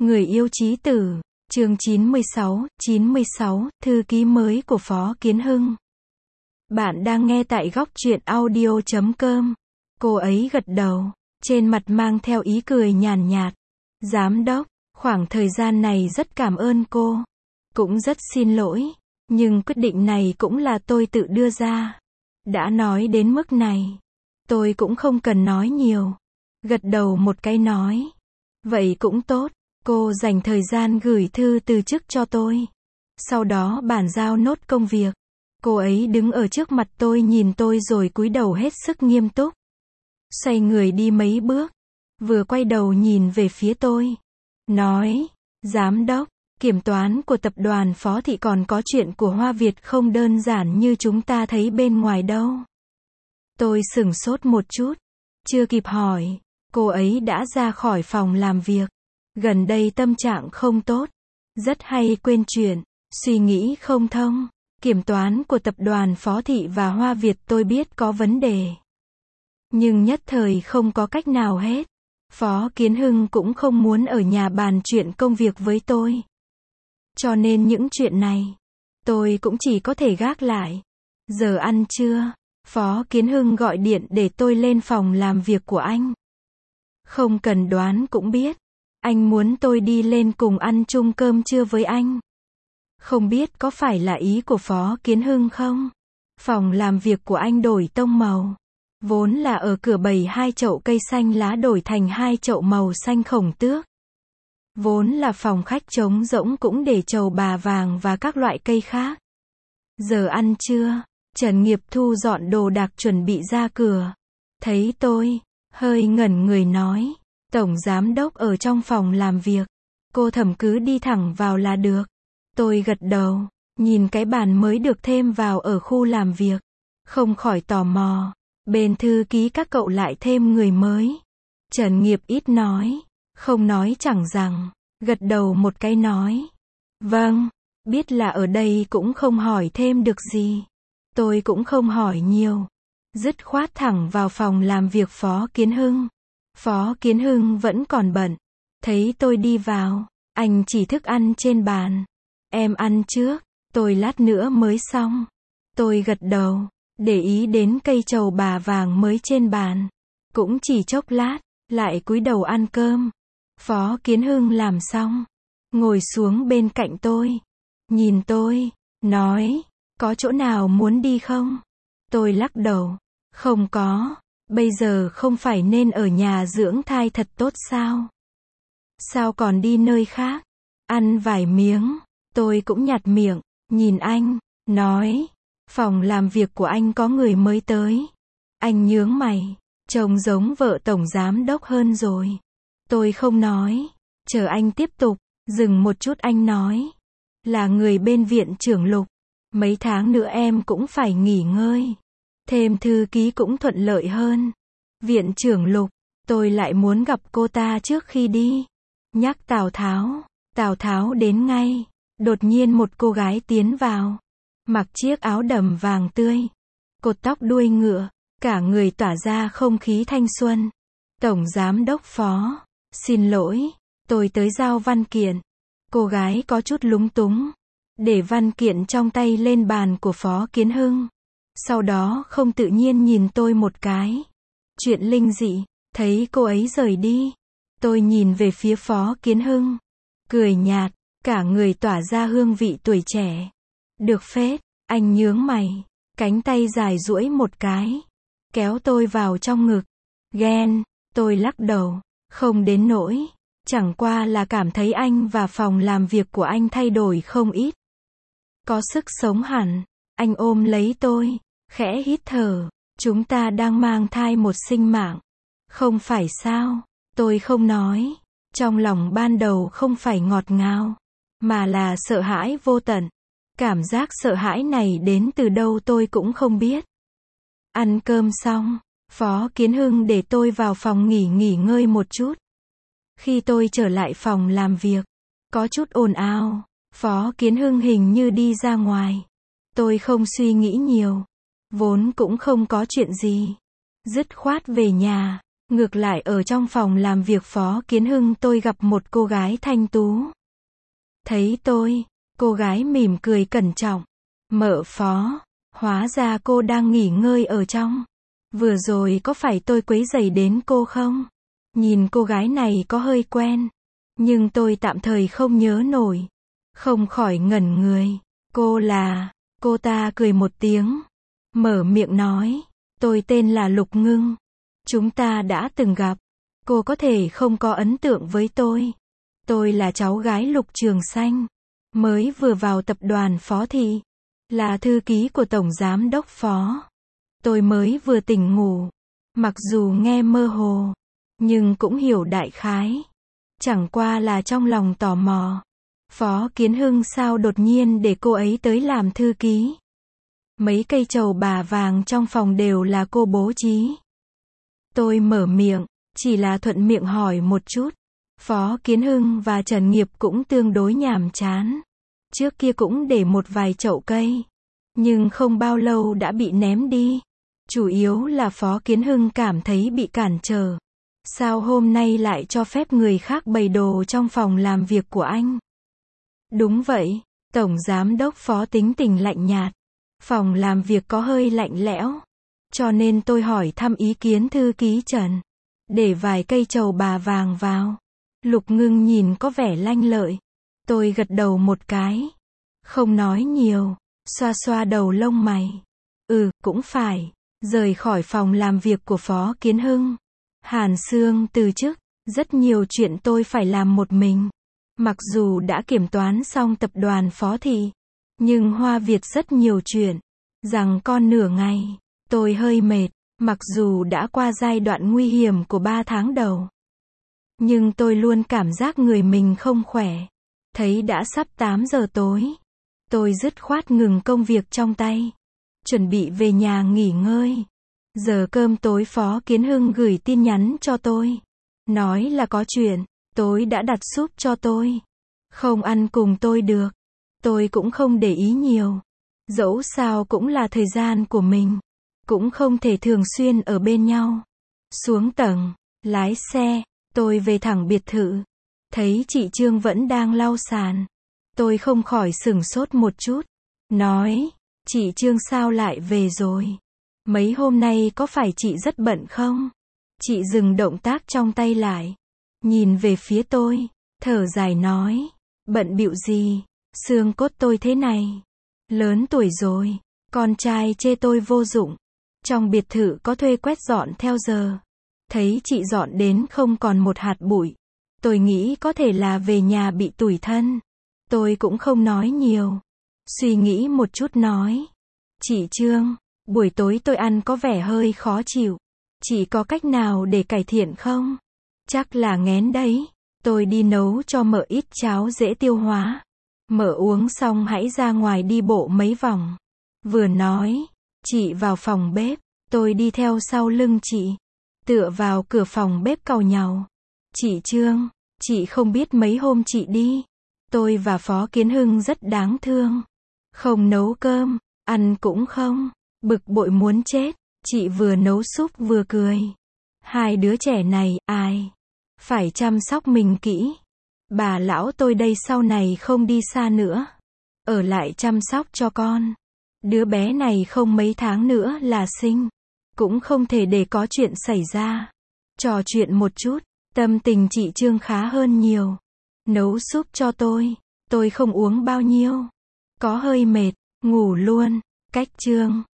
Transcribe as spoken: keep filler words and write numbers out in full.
Người yêu chí tử, chương chín mươi sáu, chín mươi sáu, thư ký mới của Phó Kiến Hưng. Bạn đang nghe tại góc truyện audio chấm com. Cô ấy gật đầu, trên mặt mang theo ý cười nhàn nhạt. Giám đốc, khoảng thời gian này rất cảm ơn cô. Cũng rất xin lỗi, nhưng quyết định này cũng là tôi tự đưa ra. Đã nói đến mức này, tôi cũng không cần nói nhiều. Gật đầu một cái nói. Vậy cũng tốt. Cô dành thời gian gửi thư từ chức cho tôi. Sau đó bàn giao nốt công việc. Cô ấy đứng ở trước mặt tôi nhìn tôi rồi cúi đầu hết sức nghiêm túc. Xoay người đi mấy bước. Vừa quay đầu nhìn về phía tôi. Nói, giám đốc, kiểm toán của tập đoàn Phó Thị còn có chuyện của Hoa Việt không đơn giản như chúng ta thấy bên ngoài đâu. Tôi sửng sốt một chút. Chưa kịp hỏi, cô ấy đã ra khỏi phòng làm việc. Gần đây tâm trạng không tốt, rất hay quên chuyện, suy nghĩ không thông. Kiểm toán của tập đoàn Phó Thị và Hoa Việt tôi biết có vấn đề. Nhưng nhất thời không có cách nào hết. Phó Kiến Hưng cũng không muốn ở nhà bàn chuyện công việc với tôi. Cho nên những chuyện này, tôi cũng chỉ có thể gác lại. Giờ ăn trưa, Phó Kiến Hưng gọi điện để tôi lên phòng làm việc của anh. Không cần đoán cũng biết. Anh muốn tôi đi lên cùng ăn chung cơm trưa với anh. Không biết có phải là ý của Phó Kiến Hưng không? Phòng làm việc của anh đổi tông màu. Vốn là ở cửa bày hai chậu cây xanh lá đổi thành hai chậu màu xanh khổng tước. Vốn là phòng khách trống rỗng cũng để trầu bà vàng và các loại cây khác. Giờ ăn trưa, Trần Nghiệp thu dọn đồ đạc chuẩn bị ra cửa. Thấy tôi, hơi ngẩn người nói. Tổng giám đốc ở trong phòng làm việc. Cô Thẩm cứ đi thẳng vào là được. Tôi gật đầu, nhìn cái bàn mới được thêm vào ở khu làm việc. Không khỏi tò mò. Bên thư ký các cậu lại thêm người mới. Trần Nghiệp ít nói. Không nói chẳng rằng. Gật đầu một cái nói. Vâng, biết là ở đây cũng không hỏi thêm được gì. Tôi cũng không hỏi nhiều. Dứt khoát thẳng vào phòng làm việc Phó Kiến Hưng. Phó Kiến Hưng vẫn còn bận. Thấy tôi đi vào, anh chỉ thức ăn trên bàn. Em ăn trước, tôi lát nữa mới xong. Tôi gật đầu, để ý đến cây trầu bà vàng mới trên bàn. Cũng chỉ chốc lát, lại cúi đầu ăn cơm. Phó Kiến Hưng làm xong, ngồi xuống bên cạnh tôi. Nhìn tôi, nói, có chỗ nào muốn đi không? Tôi lắc đầu, không có. Bây giờ không phải nên ở nhà dưỡng thai thật tốt sao? Sao còn đi nơi khác? Ăn vài miếng. Tôi cũng nhặt miệng, nhìn anh, nói. Phòng làm việc của anh có người mới tới. Anh nhướng mày, trông giống vợ tổng giám đốc hơn rồi. Tôi không nói. Chờ anh tiếp tục. Dừng một chút anh nói. Là người bên viện trưởng Lục. Mấy tháng nữa em cũng phải nghỉ ngơi. Thêm thư ký cũng thuận lợi hơn. Viện trưởng Lục, tôi lại muốn gặp cô ta trước khi đi. Nhắc Tào Tháo, Tào Tháo đến ngay. Đột nhiên một cô gái tiến vào. Mặc chiếc áo đầm vàng tươi. Cột tóc đuôi ngựa, cả người tỏa ra không khí thanh xuân. Tổng giám đốc Phó, xin lỗi, tôi tới giao văn kiện. Cô gái có chút lúng túng. Để văn kiện trong tay lên bàn của Phó Kiến Hưng. Sau đó không tự nhiên nhìn tôi một cái. Chuyện linh dị, thấy cô ấy rời đi. Tôi nhìn về phía Phó Kiến Hưng. Cười nhạt, cả người tỏa ra hương vị tuổi trẻ. Được phết, anh nhướng mày. Cánh tay dài duỗi một cái. Kéo tôi vào trong ngực. Ghen, tôi lắc đầu. Không đến nỗi. Chẳng qua là cảm thấy anh và phòng làm việc của anh thay đổi không ít. Có sức sống hẳn. Anh ôm lấy tôi. Khẽ hít thở. Chúng ta đang mang thai một sinh mạng. Không phải sao? Tôi không nói. Trong lòng ban đầu không phải ngọt ngào. Mà là sợ hãi vô tận. Cảm giác sợ hãi này đến từ đâu tôi cũng không biết. Ăn cơm xong. Phó Kiến Hưng để tôi vào phòng nghỉ nghỉ ngơi một chút. Khi tôi trở lại phòng làm việc. Có chút ồn ào. Phó Kiến Hưng hình như đi ra ngoài. Tôi không suy nghĩ nhiều. Vốn cũng không có chuyện gì. Dứt khoát về nhà. Ngược lại ở trong phòng làm việc Phó Kiến Hưng tôi gặp một cô gái thanh tú. Thấy tôi, cô gái mỉm cười cẩn trọng. Mợ Phó, hóa ra cô đang nghỉ ngơi ở trong. Vừa rồi có phải tôi quấy rầy đến cô không? Nhìn cô gái này có hơi quen, nhưng tôi tạm thời không nhớ nổi. Không khỏi ngẩn người. Cô là, cô ta cười một tiếng, mở miệng nói, tôi tên là Lục Ngưng. Chúng ta đã từng gặp. Cô có thể không có ấn tượng với tôi. Tôi là cháu gái Lục Trường Xanh, mới vừa vào tập đoàn Phó Thị, là thư ký của Tổng Giám đốc Phó. Tôi mới vừa tỉnh ngủ, mặc dù nghe mơ hồ, nhưng cũng hiểu đại khái. Chẳng qua là trong lòng tò mò, Phó Kiến Hưng sao đột nhiên để cô ấy tới làm thư ký. Mấy cây trầu bà vàng trong phòng đều là cô bố trí. Tôi mở miệng, chỉ là thuận miệng hỏi một chút. Phó Kiến Hưng và Trần Nghiệp cũng tương đối nhàm chán. Trước kia cũng để một vài chậu cây, nhưng không bao lâu đã bị ném đi. Chủ yếu là Phó Kiến Hưng cảm thấy bị cản trở. Sao hôm nay lại cho phép người khác bày đồ trong phòng làm việc của anh? Đúng vậy, Tổng Giám đốc Phó tính tình lạnh nhạt. Phòng làm việc có hơi lạnh lẽo. Cho nên tôi hỏi thăm ý kiến thư ký Trần. Để vài cây trầu bà vàng vào. Lục Ngưng nhìn có vẻ lanh lợi. Tôi gật đầu một cái. Không nói nhiều. Xoa xoa đầu lông mày. Ừ, cũng phải. Rời khỏi phòng làm việc của Phó Kiến Hưng. Hàn Sương từ chức. Rất nhiều chuyện tôi phải làm một mình. Mặc dù đã kiểm toán xong tập đoàn Phó Thị, nhưng Hoa Việt rất nhiều chuyện. Rằng con nửa ngày, tôi hơi mệt. Mặc dù đã qua giai đoạn nguy hiểm của ba tháng đầu, nhưng tôi luôn cảm giác người mình không khỏe. Thấy đã sắp tám giờ tối, tôi dứt khoát ngừng công việc trong tay, chuẩn bị về nhà nghỉ ngơi. Giờ cơm tối Phó Kiến Hưng gửi tin nhắn cho tôi, nói là có chuyện, tối đã đặt súp cho tôi. Không ăn cùng tôi được, tôi cũng không để ý nhiều. Dẫu sao cũng là thời gian của mình, cũng không thể thường xuyên ở bên nhau. Xuống tầng, lái xe, tôi về thẳng biệt thự. Thấy chị Trương vẫn đang lau sàn. Tôi không khỏi sửng sốt một chút. Nói, chị Trương sao lại về rồi? Mấy hôm nay có phải chị rất bận không? Chị dừng động tác trong tay lại, nhìn về phía tôi, thở dài nói, bận bịu gì? Xương cốt tôi thế này, lớn tuổi rồi, con trai chê tôi vô dụng. Trong biệt thự có thuê quét dọn theo giờ. Thấy chị dọn đến không còn một hạt bụi. Tôi nghĩ có thể là về nhà bị tủi thân. Tôi cũng không nói nhiều. Suy nghĩ một chút nói. Chị Trương, buổi tối tôi ăn có vẻ hơi khó chịu. Chị có cách nào để cải thiện không? Chắc là nghén đấy. Tôi đi nấu cho mợ ít cháo dễ tiêu hóa. Mợ uống xong hãy ra ngoài đi bộ mấy vòng. Vừa nói, chị vào phòng bếp, tôi đi theo sau lưng chị, tựa vào cửa phòng bếp càu nhàu. Chị Trương, chị không biết mấy hôm chị đi, tôi và Phó Kiến Hưng rất đáng thương. Không nấu cơm, ăn cũng không, bực bội muốn chết. Chị vừa nấu súp vừa cười. Hai đứa trẻ này, ai phải chăm sóc mình kỹ. Bà lão tôi đây sau này không đi xa nữa, ở lại chăm sóc cho con. Đứa bé này không mấy tháng nữa là sinh, cũng không thể để có chuyện xảy ra. Trò chuyện một chút, tâm tình chị Trương khá hơn nhiều. Nấu súp cho tôi, tôi không uống bao nhiêu, có hơi mệt, ngủ luôn. Cách Trương